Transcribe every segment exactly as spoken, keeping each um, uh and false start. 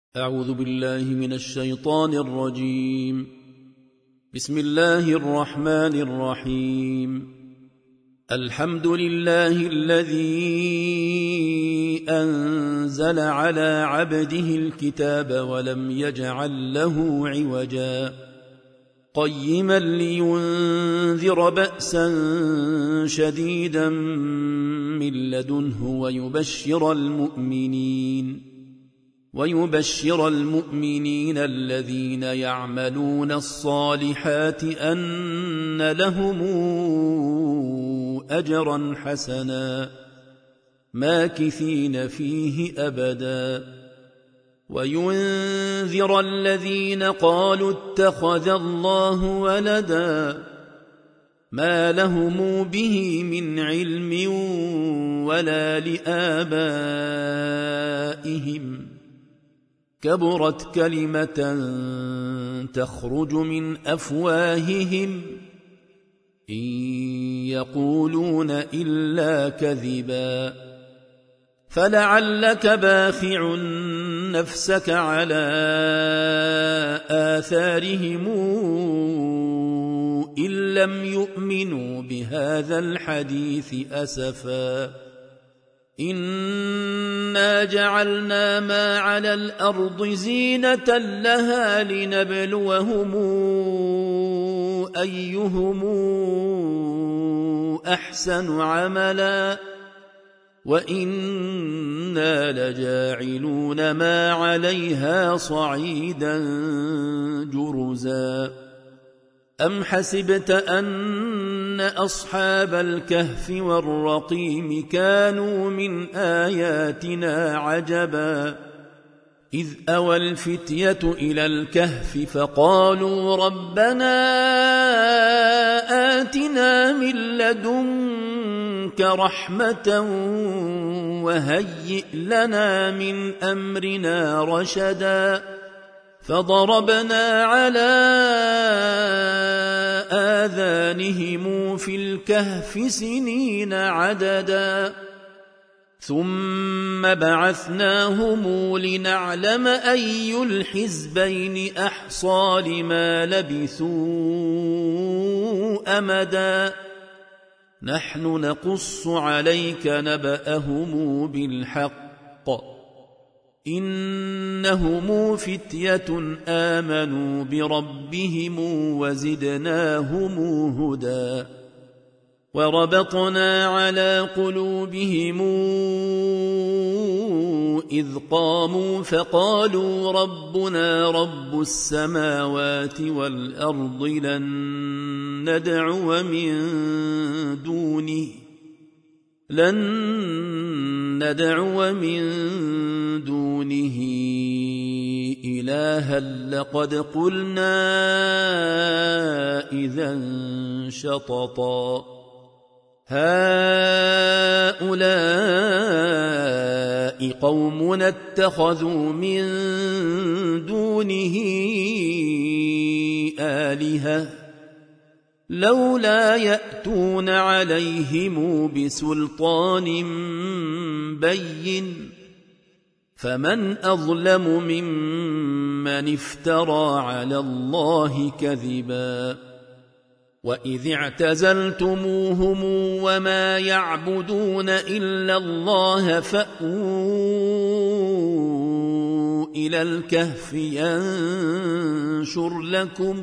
أعوذ بالله من الشيطان الرجيم. بسم الله الرحمن الرحيم. الحمد لله الذي أنزل على عبده الكتاب ولم يجعل له عوجا قيما لينذر بأسا شديدا من لدنه ويبشر المؤمنين ويبشر المؤمنين الذين يعملون الصالحات أن لهم أجرا حسنا ماكثين فيه أبدا وينذر الذين قالوا اتخذ الله ولدا ما لهم به من علم ولا لآبائهم كبرت كلمة تخرج من أفواههم إن يقولون إلا كذبا فلعلك باخع نفسك على آثارهم إن لم يؤمنوا بهذا الحديث أسفا إنا جعلنا ما على الأرض زينة لها لنبلوهم أيهم أحسن عملا وإنا لجاعلون ما عليها صعيدا جرزا أم حسبت أن أصحاب الكهف والرقيم كانوا من آياتنا عجبا إذ أوى الفتية إلى الكهف فقالوا ربنا آتنا من لدنك رحمة وهيئ لنا من أمرنا رشدا فضربنا على آذانهم في الكهف سنين عددا ثم بعثناهم لنعلم أي الحزبين أحصى لما لبثوا أمدا نحن نقص عليك نبأهم بالحق إنهم فتية آمنوا بربهم وزدناهم هدى وربطنا على قلوبهم إذ قاموا فقالوا ربنا رب السماوات والأرض لن ندعو من دونه لن ندعو من دونه إلها لقد قلنا إذا شططا هؤلاء قومنا اتخذوا من دونه آلهة لولا يأتون عليهم بسلطان بين فمن أظلم ممن افترى على الله كذبا وإذ اعتزلتموهم وما يعبدون إلا الله فأووا إلى الكهف ينشر لكم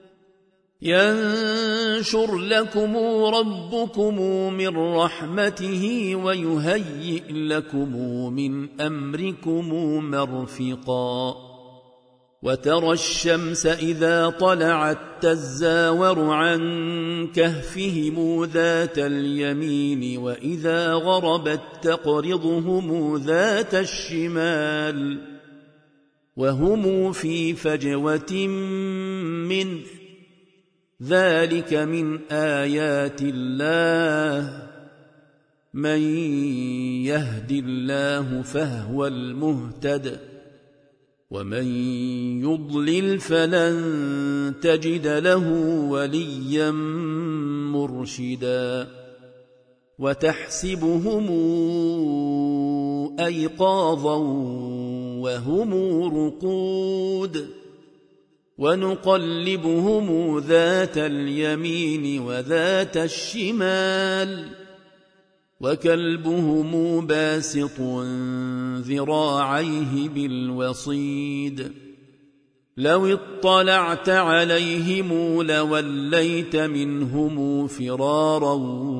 ينشر لكم ربكم من رحمته ويهيئ لكم من أمركم مرفقا وترى الشمس إذا طلعت تزاور عن كهفهم ذات اليمين وإذا غربت تقرضهم ذات الشمال وهم في فجوة منه ذلك من آيات الله من يهد الله فهو المهتد ومن يضلل فلن تجد له وليا مرشدا وتحسبهم أيقاظا وهم رقود ونقلبهم ذات اليمين وذات الشمال وكلبهم باسط ذراعيه بالوصيد لو اطلعت عليهم لوليت منهم فرارا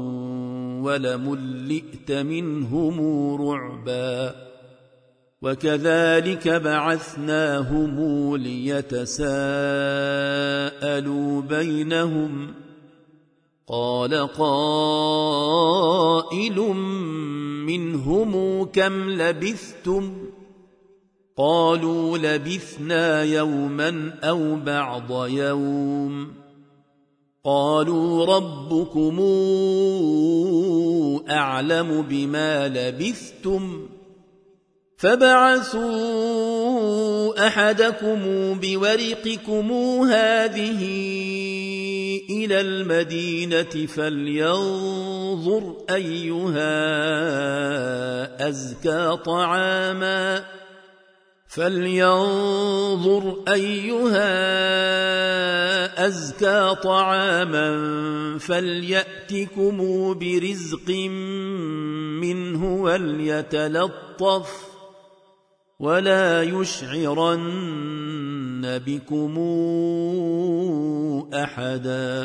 ولملئت منهم رعبا وكذلك بعثناهم ليتساءلوا بينهم قال قائل منهم كم لبثتم قالوا لبثنا يوما أو بعض يوم قالوا ربكم أعلم بما لبثتم فبعثوا أحدكم بورقكم هذه إلى المدينة فلينظر أيها أزكى طعاما فلينظر أيها أزكى طعاما فليأتكم برزق منه وليتلطف ولا يشعرن بكم أحدا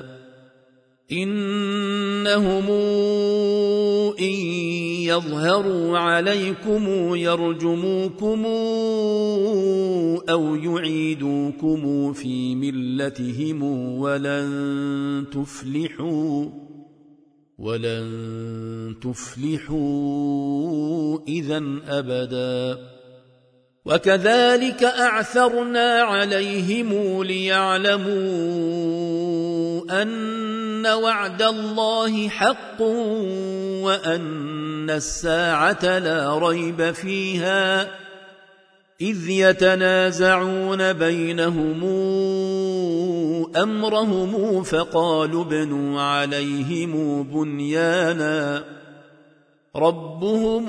إنهم إن يظهروا عليكم يرجموكم أو يعيدوكم في ملتهم ولن تفلحوا ولن تفلحوا إذن أبدا وكذلك أعثرنا عليهم ليعلموا أن وعد الله حق وأن الساعة لا ريب فيها إذ يتنازعون بينهم أمرهم فقالوا ابنوا عليهم بنيانا ربهم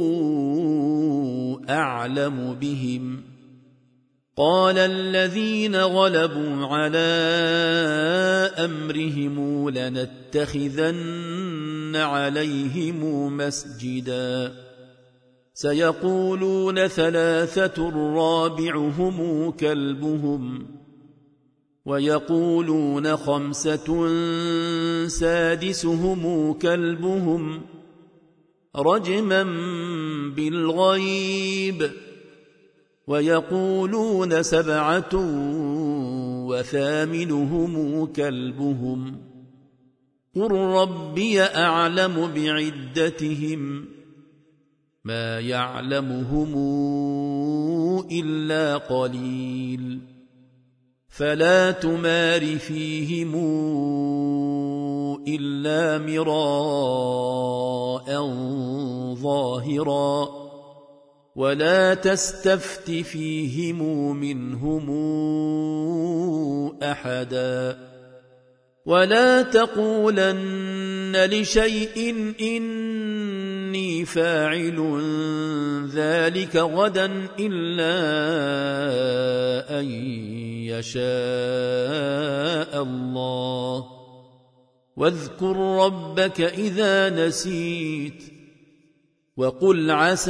أعلم بهم قال الذين غلبوا على أمرهم لنتخذن عليهم مسجدا سيقولون ثلاثة رابعهم كلبهم ويقولون خمسة سادسهم كلبهم رجما بالغيب ويقولون سبعة وثامنهم كلبهم قل ربي أعلم بعدتهم ما يعلمهم إلا قليل فلا تمار فيهم إلا مراء ظاهرا ولا تستفت فيهم منهم أحدا ولا تقولن لشيء إني فاعل ذلك غدا إلا أن يشاء الله واذكر ربك إذا نسيت وقل عسى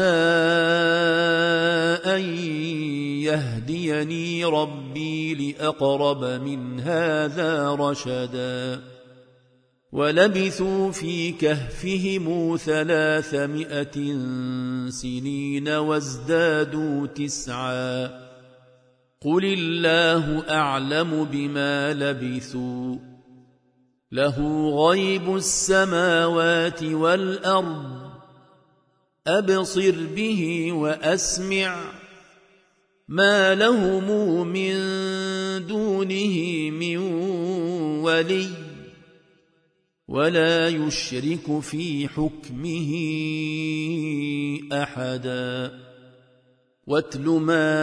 أن يهديني ربي لأقرب من هذا رشدا ولبثوا في كهفهم ثلاثمائة سنين وازدادوا تسعا قل الله أعلم بما لبثوا له غيب السماوات والأرض أبصر به وأسمع ما لهم من دونه من ولي ولا يشرك في حكمه أحدا واتل ما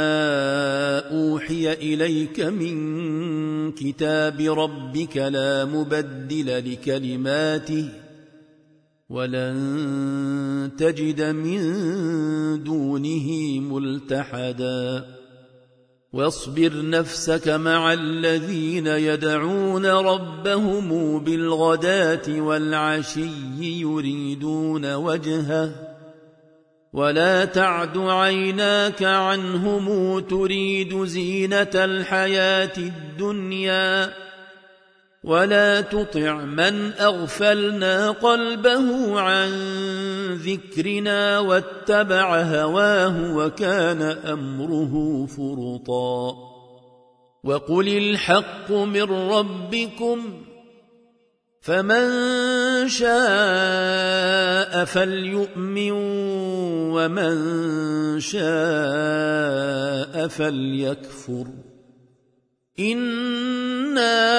أوحي إليك من كتاب ربك لا مبدل لكلماته ولن تجد من دونه ملتحدا واصبر نفسك مع الذين يدعون ربهم بالغداة والعشي يريدون وجهه ولا تعد عيناك عنهم تريد زينة الحياة الدنيا ولا تطع من أغفلنا قلبه عن ذكرنا واتبع هواه وكان أمره فرطا وقل الحق من ربكم فمن شاء فليؤمن ومن شاء فليكفر إنا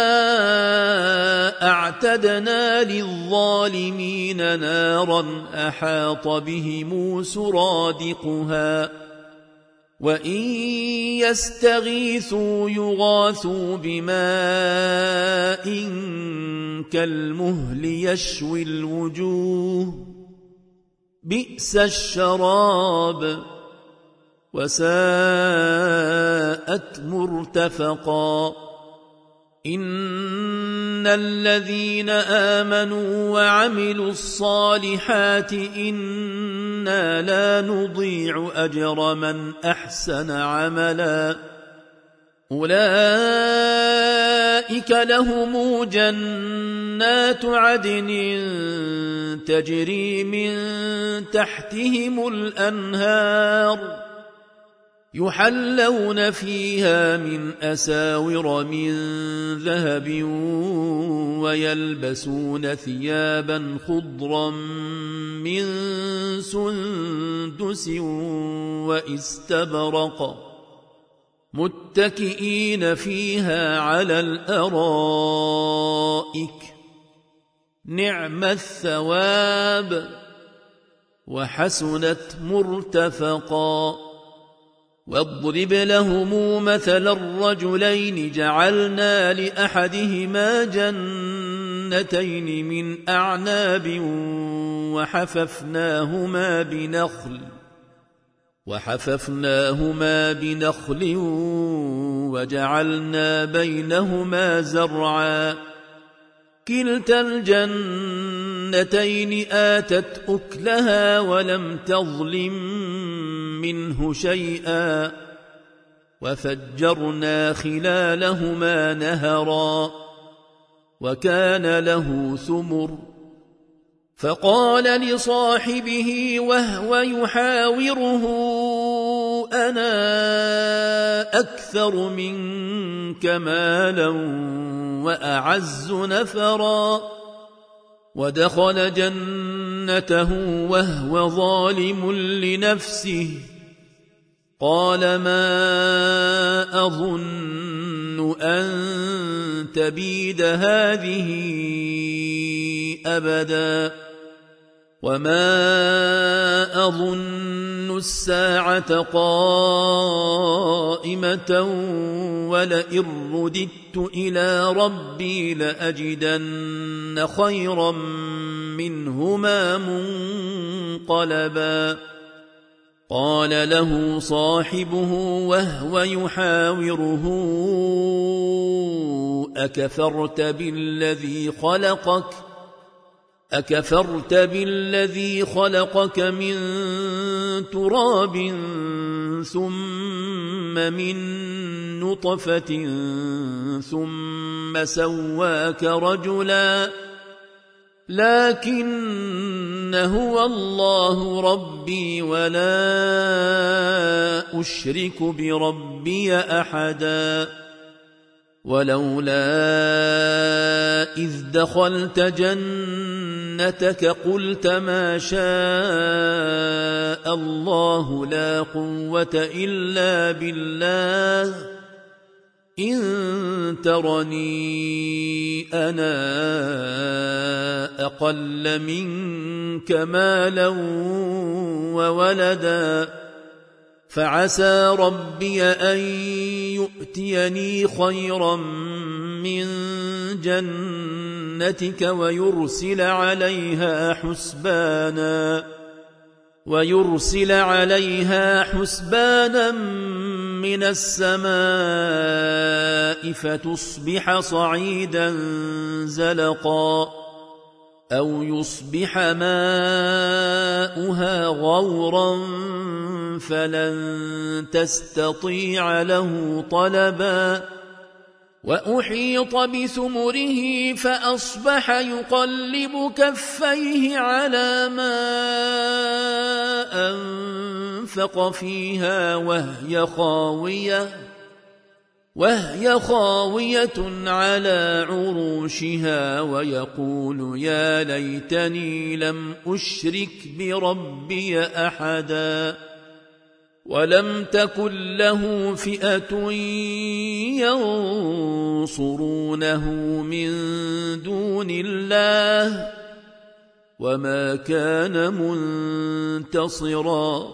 أعتدنا للظالمين نارا أحاط بهم سرادقها وإن يستغيثوا يغاثوا بماء كالمهل يشوي الوجوه بئس الشراب وساءت مرتفقا إن الذين آمنوا وعملوا الصالحات إنا لا نضيع أجر من أحسن عملا أولئك لهم جنات عدن تجري من تحتهم الأنهار يحلون فيها من أساور من ذهب ويلبسون ثيابا خضرا من سندس واستبرق متكئين فيها على الأرائك نعم الثواب وحسنت مرتفقا واضرب لهم مثل الرجلين جعلنا لأحدهما جنتين من أعناب وحففناهما بنخل وحففناهما بنخل وجعلنا بينهما زرعا كلتا الجنتين آتت أكلها ولم تظلم منه شيئا وفجرنا خلالهما نهرا وكان له ثمر فقال لصاحبه وهو يحاوره أنا أكثر منك مالا وأعز نفرا ودخل جنته وهو ظالم لنفسه قال ما أظن أن تبيد هذه أبدا وما أظن الساعة قائمة ولئن رددت إلى ربي لأجدن خيرا منهما منقلبا قال له صاحبه وهو يحاوره أكفرت بالذي خلقك أكفرت بالذي خلقك من تراب ثم من نطفة ثم سواك رجلا لكن هو الله ربي ولا أشرك بربي أحدا ولولا إذ دخلت جنتك قلت ما شاء الله لا قوة إلا بالله إن ترني أنا أقل منك مالا وولدا فعسى ربي أن يؤتيني خيرا من جنتك ويرسل عليها حسبانا ويرسل عليها حسبانا من السماء فتصبح صعيدا زلقا أو يصبح ماؤها غورا فلن تستطيع له طلبا وأحيط بثمره فأصبح يقلب كفيه على ما أنفق فيها وهي خاوية وهي خاوية على عروشها ويقول يا ليتني لم أشرك بربي أحدا ولم تكن له فئة ينصرونه من دون الله وما كان منتصرا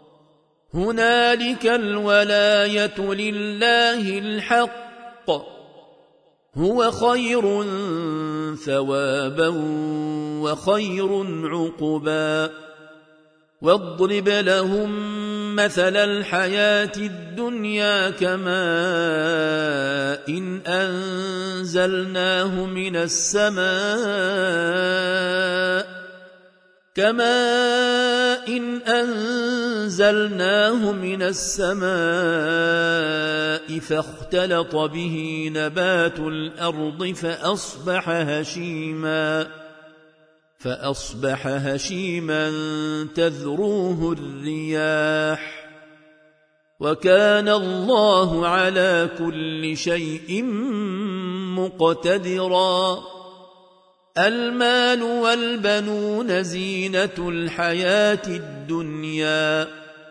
هنالك الولاية لله الحق هو خير ثوابا وخير عقبا واضرب لهم مثل الحياة الدنيا كماء إن أنزلناه من السماء كماء إن أنزلناه من السماء فاختلط به نبات الأرض فأصبح هشيما فأصبح هشيما تذروه الرياح وكان الله على كل شيء مقتدرا المال والبنون زينة الحياة الدنيا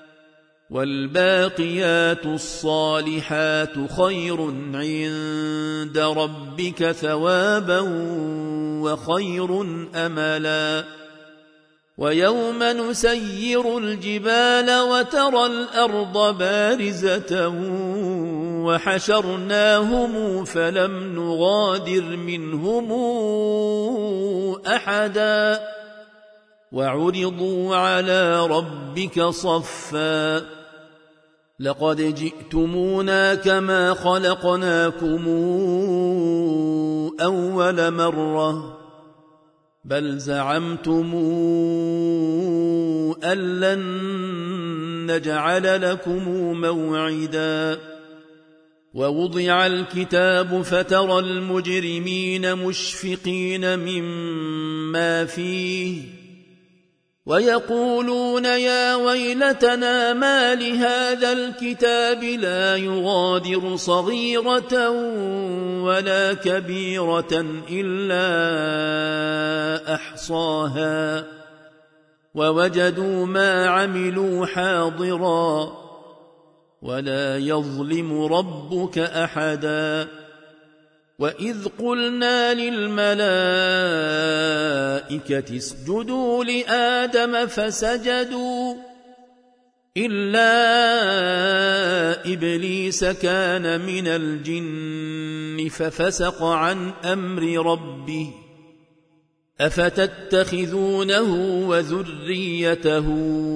والباقيات الصالحات خير عند ربك ثوابا وخير أملا ويوم نسير الجبال وترى الأرض بارزة وحشرناهم فلم نغادر منهم أحدا وعرضوا على ربك صفا لقد جئتمونا كما خلقناكم أول مرة بل زعمتم أن لن نجعل لكم موعدا ووضع الكتاب فترى المجرمين مشفقين مما فيه ويقولون يا ويلتنا ما لهذا الكتاب لا يغادر صغيرة ولا كبيرة إلا أحصاها ووجدوا ما عملوا حاضرا ولا يظلم ربك أحدا وإذ قلنا للملائكة اسجدوا لآدم فسجدوا إلا إبليس كان من الجن ففسق عن أمر ربه أفتتخذونه وذريته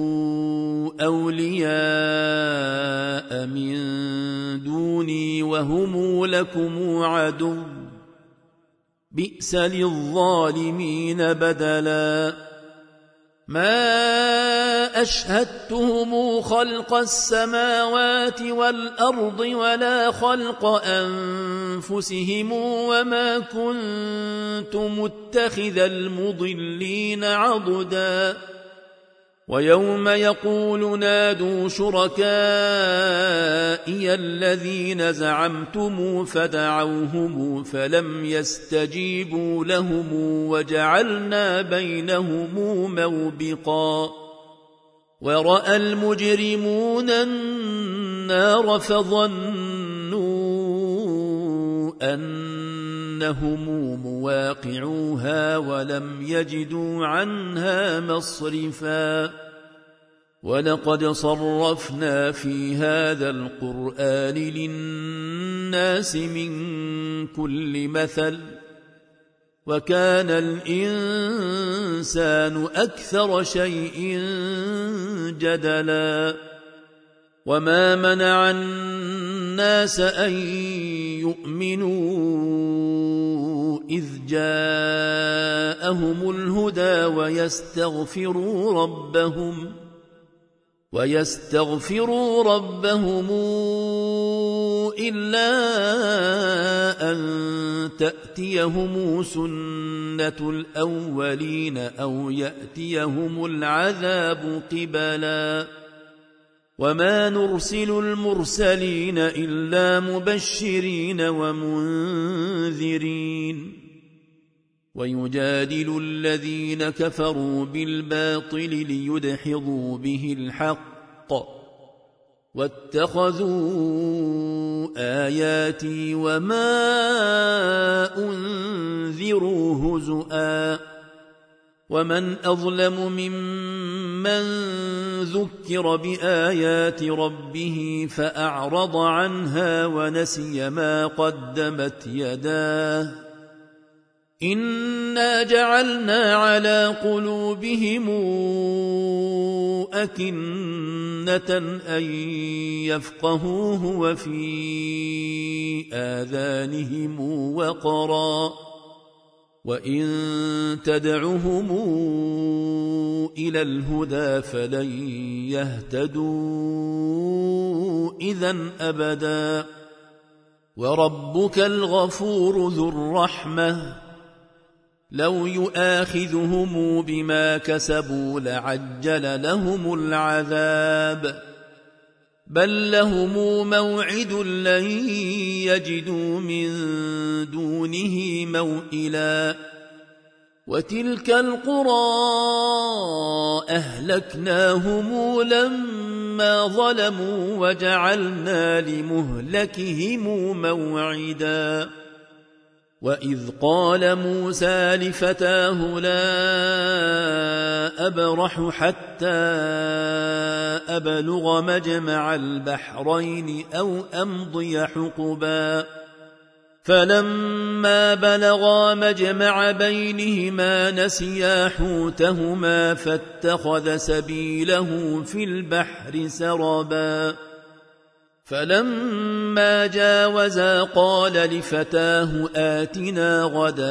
أولياء من دوني وهم لكم عدو بئس للظالمين بدلا ما أشهدتهم خلق السماوات والأرض ولا خلق أنفسهم وما كنت متخذ المضلين عضدا ويوم يقول نادوا شركائي الذين زعمتم فدعوهم فلم يستجيبوا لهم وجعلنا بينهم موبقا ورأى المجرمون النار فظنوا أنهم مواقعوها ولم يجدوا عنها مصرفا ولقد صرفنا في هذا القرآن للناس من كل مثل وكان الإنسان أكثر شيء جدلا وما منع الناس أن يؤمنوا إذ جاءهم الهدى ويستغفروا ربهم ويستغفروا ربهم إلا أن تأتيهم سنة الأولين أو يأتيهم العذاب قبلا وما نرسل المرسلين إلا مبشرين ومنذرين ويجادل الذين كفروا بالباطل ليدحضوا به الحق واتخذوا آياتي وما أنذروا هزؤا ومن أظلم ممن ذكر بآيات ربه فأعرض عنها ونسي ما قدمت يداه إنا جعلنا على قلوبهم أكنة أن يفقهوه وفي آذانهم وقرا وإن تدعهم إلى الهدى فلن يهتدوا إذن أبدا وربك الغفور ذو الرحمة لو يؤاخذهم بما كسبوا لعجل لهم العذاب بل لهم موعد لن يجدوا من دونه موئلا وتلك القرى أهلكناهم لما ظلموا وجعلنا لمهلكهم موعدا وإذ قال موسى لفتاه لا أبرح حتى أبلغ مجمع البحرين أو أمضي حقبا فلما بلغا مجمع بينهما نسيا حوتهما فاتخذ سبيله في البحر سربا فلما جاوزا قال لفتاه آتنا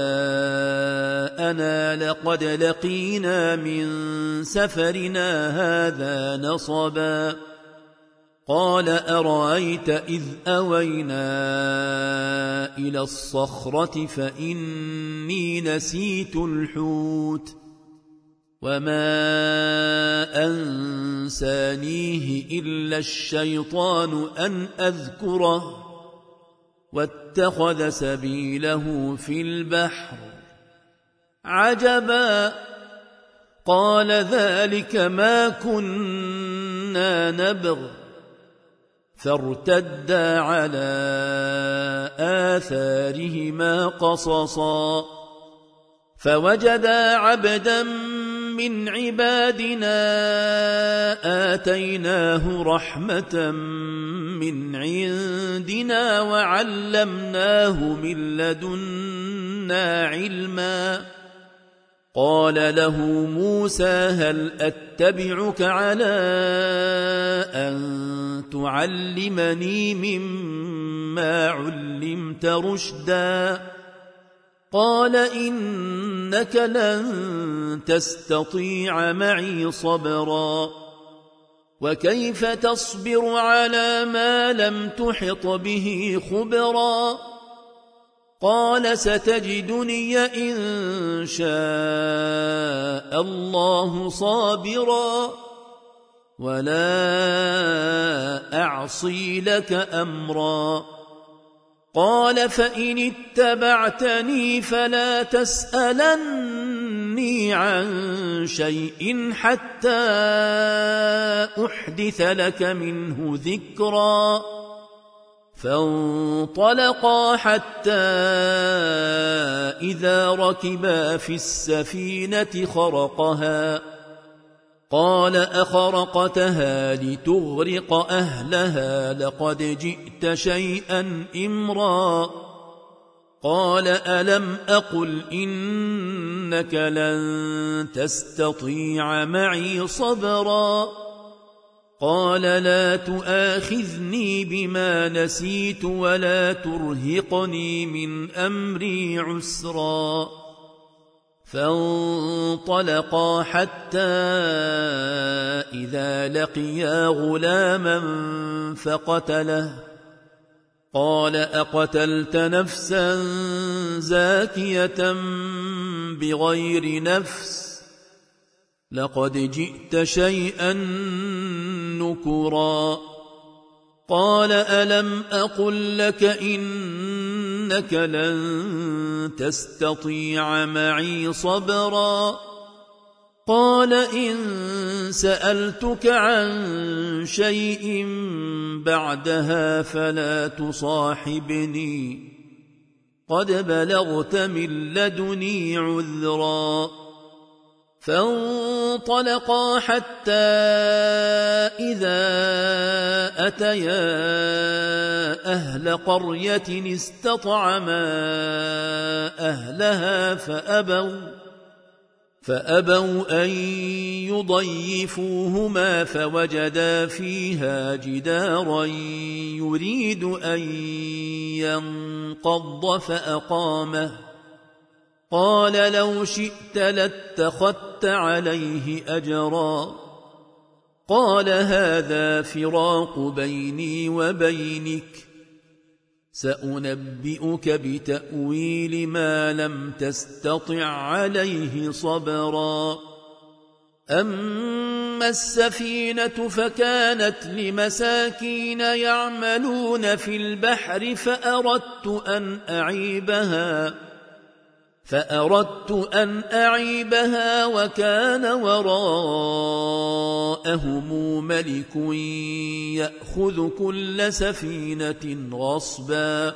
غداءنا لقد لقينا من سفرنا هذا نصبا قال أرأيت إذ أوينا إلى الصخرة فإني نسيت الحوت وما أنسانيه إلا الشيطان أن أذكره واتخذ سبيله في البحر عجبا قال ذلك ما كنا نبغ فارتدا على آثارهما قصصا فوجدا عبدا من عبادنا آتيناه رحمة من عندنا وعلمناه من لدنا علما قال له موسى هل أتبعك على أن تعلمني مما علمت رشدا قال إنك لن تستطيع معي صبرا وكيف تصبر على ما لم تحط به خبرا قال ستجدني إن شاء الله صابرا ولا أعصي لك أمرا قال فإن اتبعتني فلا تسألني عن شيء حتى أحدث لك منه ذكرا فانطلقا حتى إذا ركبا في السفينة خرقها قال أخرقتها لتغرق أهلها لقد جئت شيئا إمرا قال ألم أقل إنك لن تستطيع معي صبرا قال لا تؤاخذني بما نسيت ولا ترهقني من أمري عسرا فانطلقا حتى إذا لقيا غلاما فقتله قال أقتلت نفسا زاكية بغير نفس لقد جئت شيئا نكرا قال ألم أقل لك إنك لن تستطيع معي صبرا قال إن سألتك عن شيء بعدها فلا تصاحبني قد بلغت من لدني عذرا فانطلقا حتى إذا أتيا أهل قرية استطعما أهلها فأبوا فأبوا أن يضيفوهما فوجدا فيها جدارا يريد أن ينقض فأقامه قال لو شئت لاتخذت عليه أجرا قال هذا فراق بيني وبينك سأنبئك بتأويل ما لم تستطع عليه صبرا أما السفينة فكانت لمساكين يعملون في البحر فأردت أن أعيبها فأردت أن أعيبها وكان وراءهم ملك يأخذ كل سفينة غصبا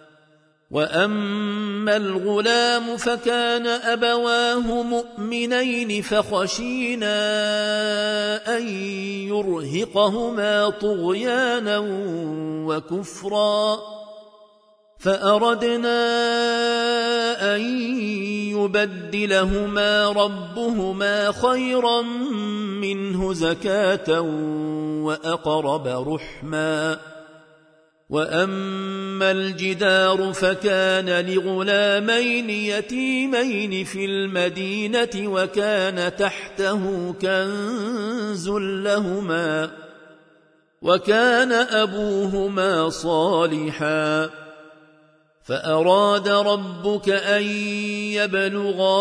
وأما الغلام فكان أبواه مؤمنين فخشينا أن يرهقهما طغيانا وكفرا فأردنا أن يبدلهما ربهما خيرا منه زكاة وأقرب رحما وأما الجدار فكان لغلامين يتيمين في المدينة وكان تحته كنز لهما وكان أبوهما صالحا فأراد ربك أن يبلغا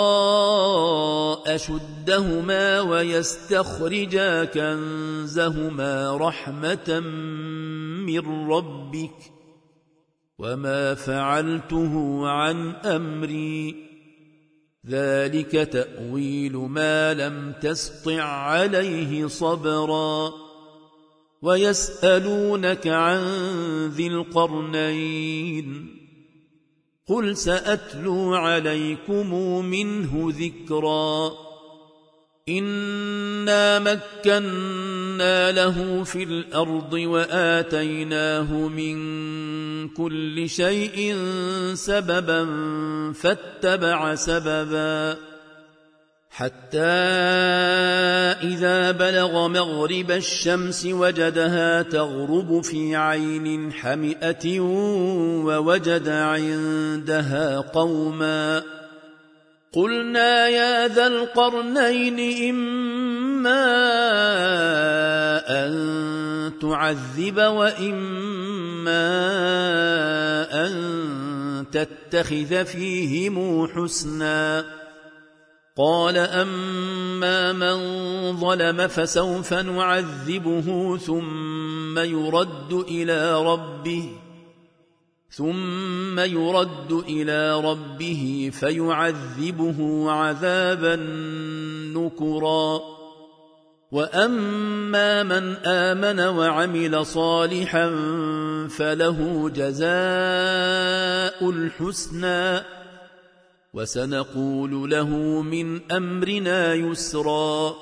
أشدهما ويستخرجا كنزهما رحمة من ربك وما فعلته عن أمري ذلك تأويل ما لم تسطع عليه صبرا ويسألونك عن ذي القرنين قل سأتلو عليكم منه ذكرا إنا مكنا له في الأرض وآتيناه من كل شيء سببا فاتبع سببا حتى إذا بلغ مغرب الشمس وجدها تغرب في عين حمئة ووجد عندها قوما قلنا يا ذا القرنين إما أن تعذب وإما أن تتخذ فيهم حسنا قال أما من ظلم فسوف نعذبه ثم يرد إلى ربه ثم يرد إلى ربه فيعذبه عذابا نكرا وأما من آمن وعمل صالحا فله جزاء الحسنى وسنقول له من أمرنا يسرا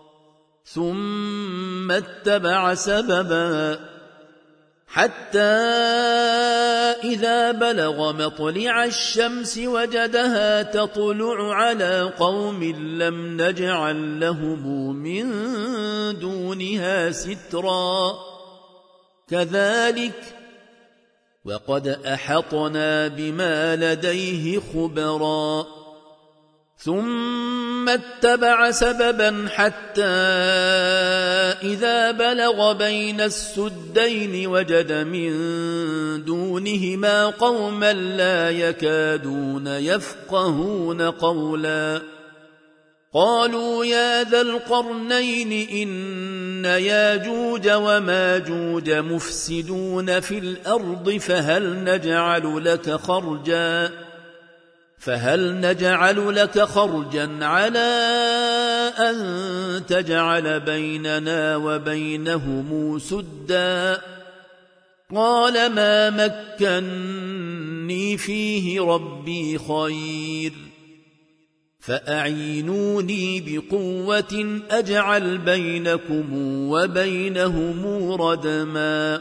ثم اتبع سببا حتى إذا بلغ مطلع الشمس وجدها تطلع على قوم لم نجعل لهم من دونها سترا كذلك وقد أحطنا بما لديه خبرا ثم اتبع سببا حتى إذا بلغ بين السدين وجد من دونهما قوما لا يكادون يفقهون قولا قالوا يا ذا القرنين إن ياجوج وماجوج مفسدون في الأرض فهل نجعل لك خرجا فهل نجعل لك خرجا على أن تجعل بيننا وبينهم سدا قال ما مكني فيه ربي خير فأعينوني بقوة أجعل بينكم وبينهم ردما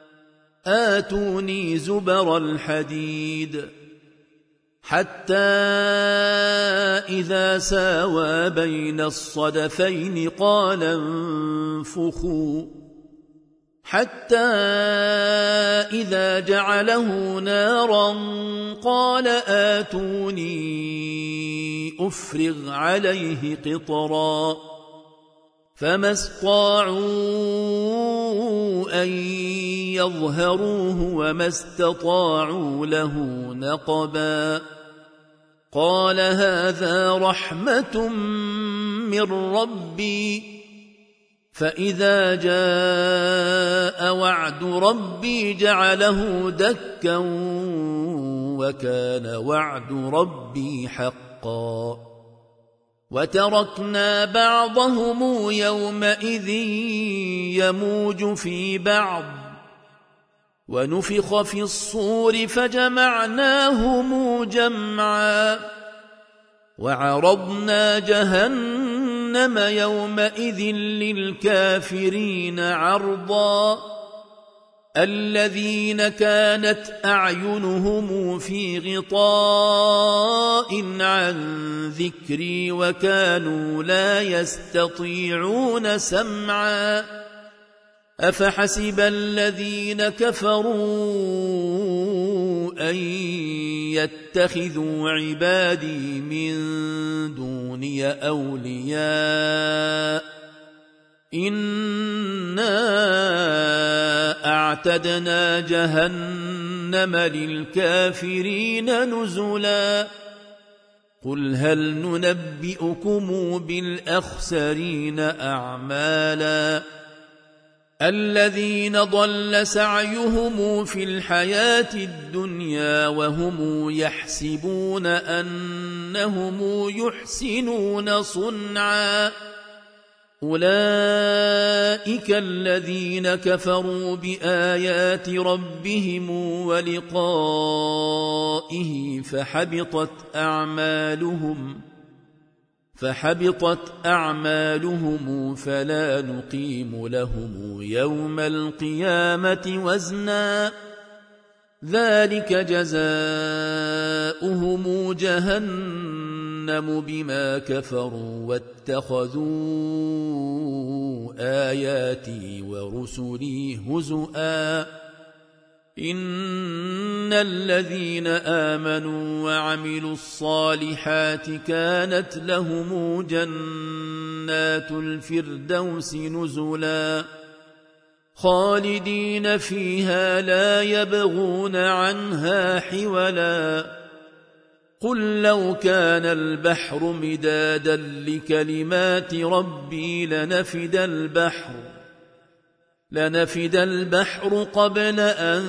آتوني زبر الحديد حتى إذا ساوى بين الصدفين قال انفخوا حتى إذا جعله نارا قال آتوني أفرغ عليه قطرا فما استطاعوا أن يظهروه وما استطاعوا له نقبا قال هذا رحمة من ربي فإذا جاء وعد ربي جعله دكا وكان وعد ربي حقا وتركنا بعضهم يومئذ يموج في بعض ونفخ في الصور فجمعناهم جمعا وعرضنا جهنم يومئذ للكافرين عرضا الذين كانت أعينهم في غطاء عن ذكري وكانوا لا يستطيعون سمعا أفحسب الذين كفروا أن يتخذوا عبادي من دوني أولياء إنا أعتدنا جهنم للكافرين نزلا قل هل ننبئكم بالأخسرين أعمالا الذين ضل سعيهم في الحياة الدنيا وهم يحسبون أنهم يحسنون صنعا أولئك الذين كفروا بآيات ربهم ولقائه فحبطت أعمالهم فحبطت أعمالهم فلا نقيم لهم يوم القيامة وزنا ذلك جزاؤهم جهنم بما كفروا واتخذوا آياتي ورسلي هزؤا إن الذين آمنوا وعملوا الصالحات كانت لهم جنات الفردوس نزلا خالدين فيها لا يبغون عنها حولا قل لو كان البحر مدادا لكلمات ربي لنفد البحر لنفد البحر قبل أن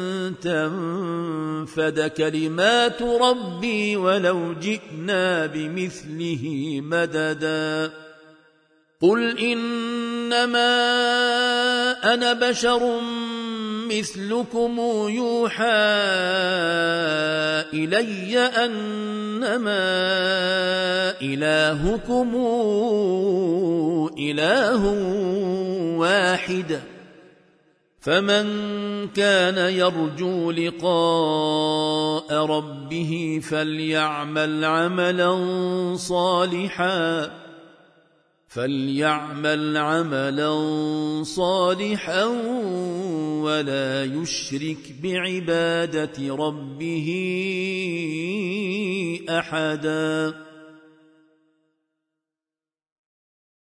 تنفد كلمات ربي ولو جئنا بمثله مددا قل إنما أنا بشر مثلكم يوحى إلي أنما إلهكم إله واحد فمن كان يرجو لقاء ربه فليعمل عملا صالحا فليعمل عملا صالحا ولا يشرك بعبادة ربه أحدا.